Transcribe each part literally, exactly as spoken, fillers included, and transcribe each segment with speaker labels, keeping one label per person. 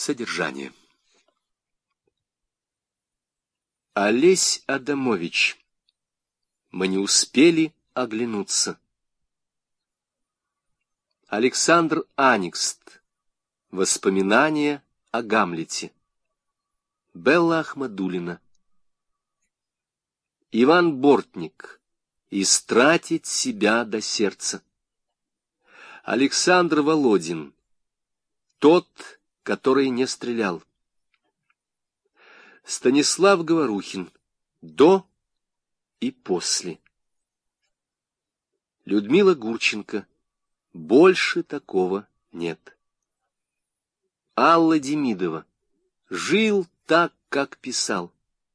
Speaker 1: Содержание. Олесь Адамович. Мы не успели оглянуться. Александр Аникст. Воспоминания о Гамлете. Белла Ахмадуллина. Иван Бортник. Истратить себя до сердца. Александр Володин. Тот, который не стрелял. Станислав Говорухин. До и после. Людмила Гурченко. Больше такого нет. Алла Демидова. Жил так, как писал.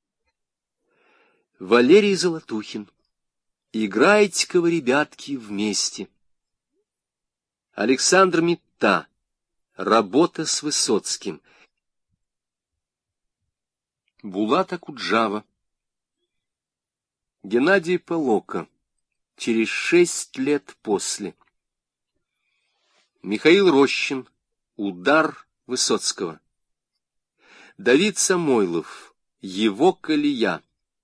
Speaker 1: Валерий Золотухин. Играйте-ка вы, ребятки, вместе. Александр Митта. Работа с Высоцким. Булат Акуджава. Геннадий Полока. Через шесть лет после. Михаил Рощин. Удар Высоцкого. Давид Самойлов. Его колея.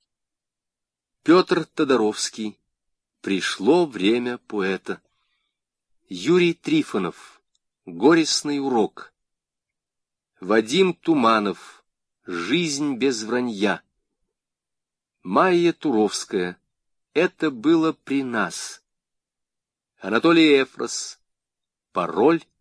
Speaker 1: Петр Тодоровский. Пришло время поэта. Юрий Трифонов. Горестный урок. Вадим Туманов. Жизнь без вранья. Майя Туровская. Это было при нас. Анатолий Эфрос. Пароль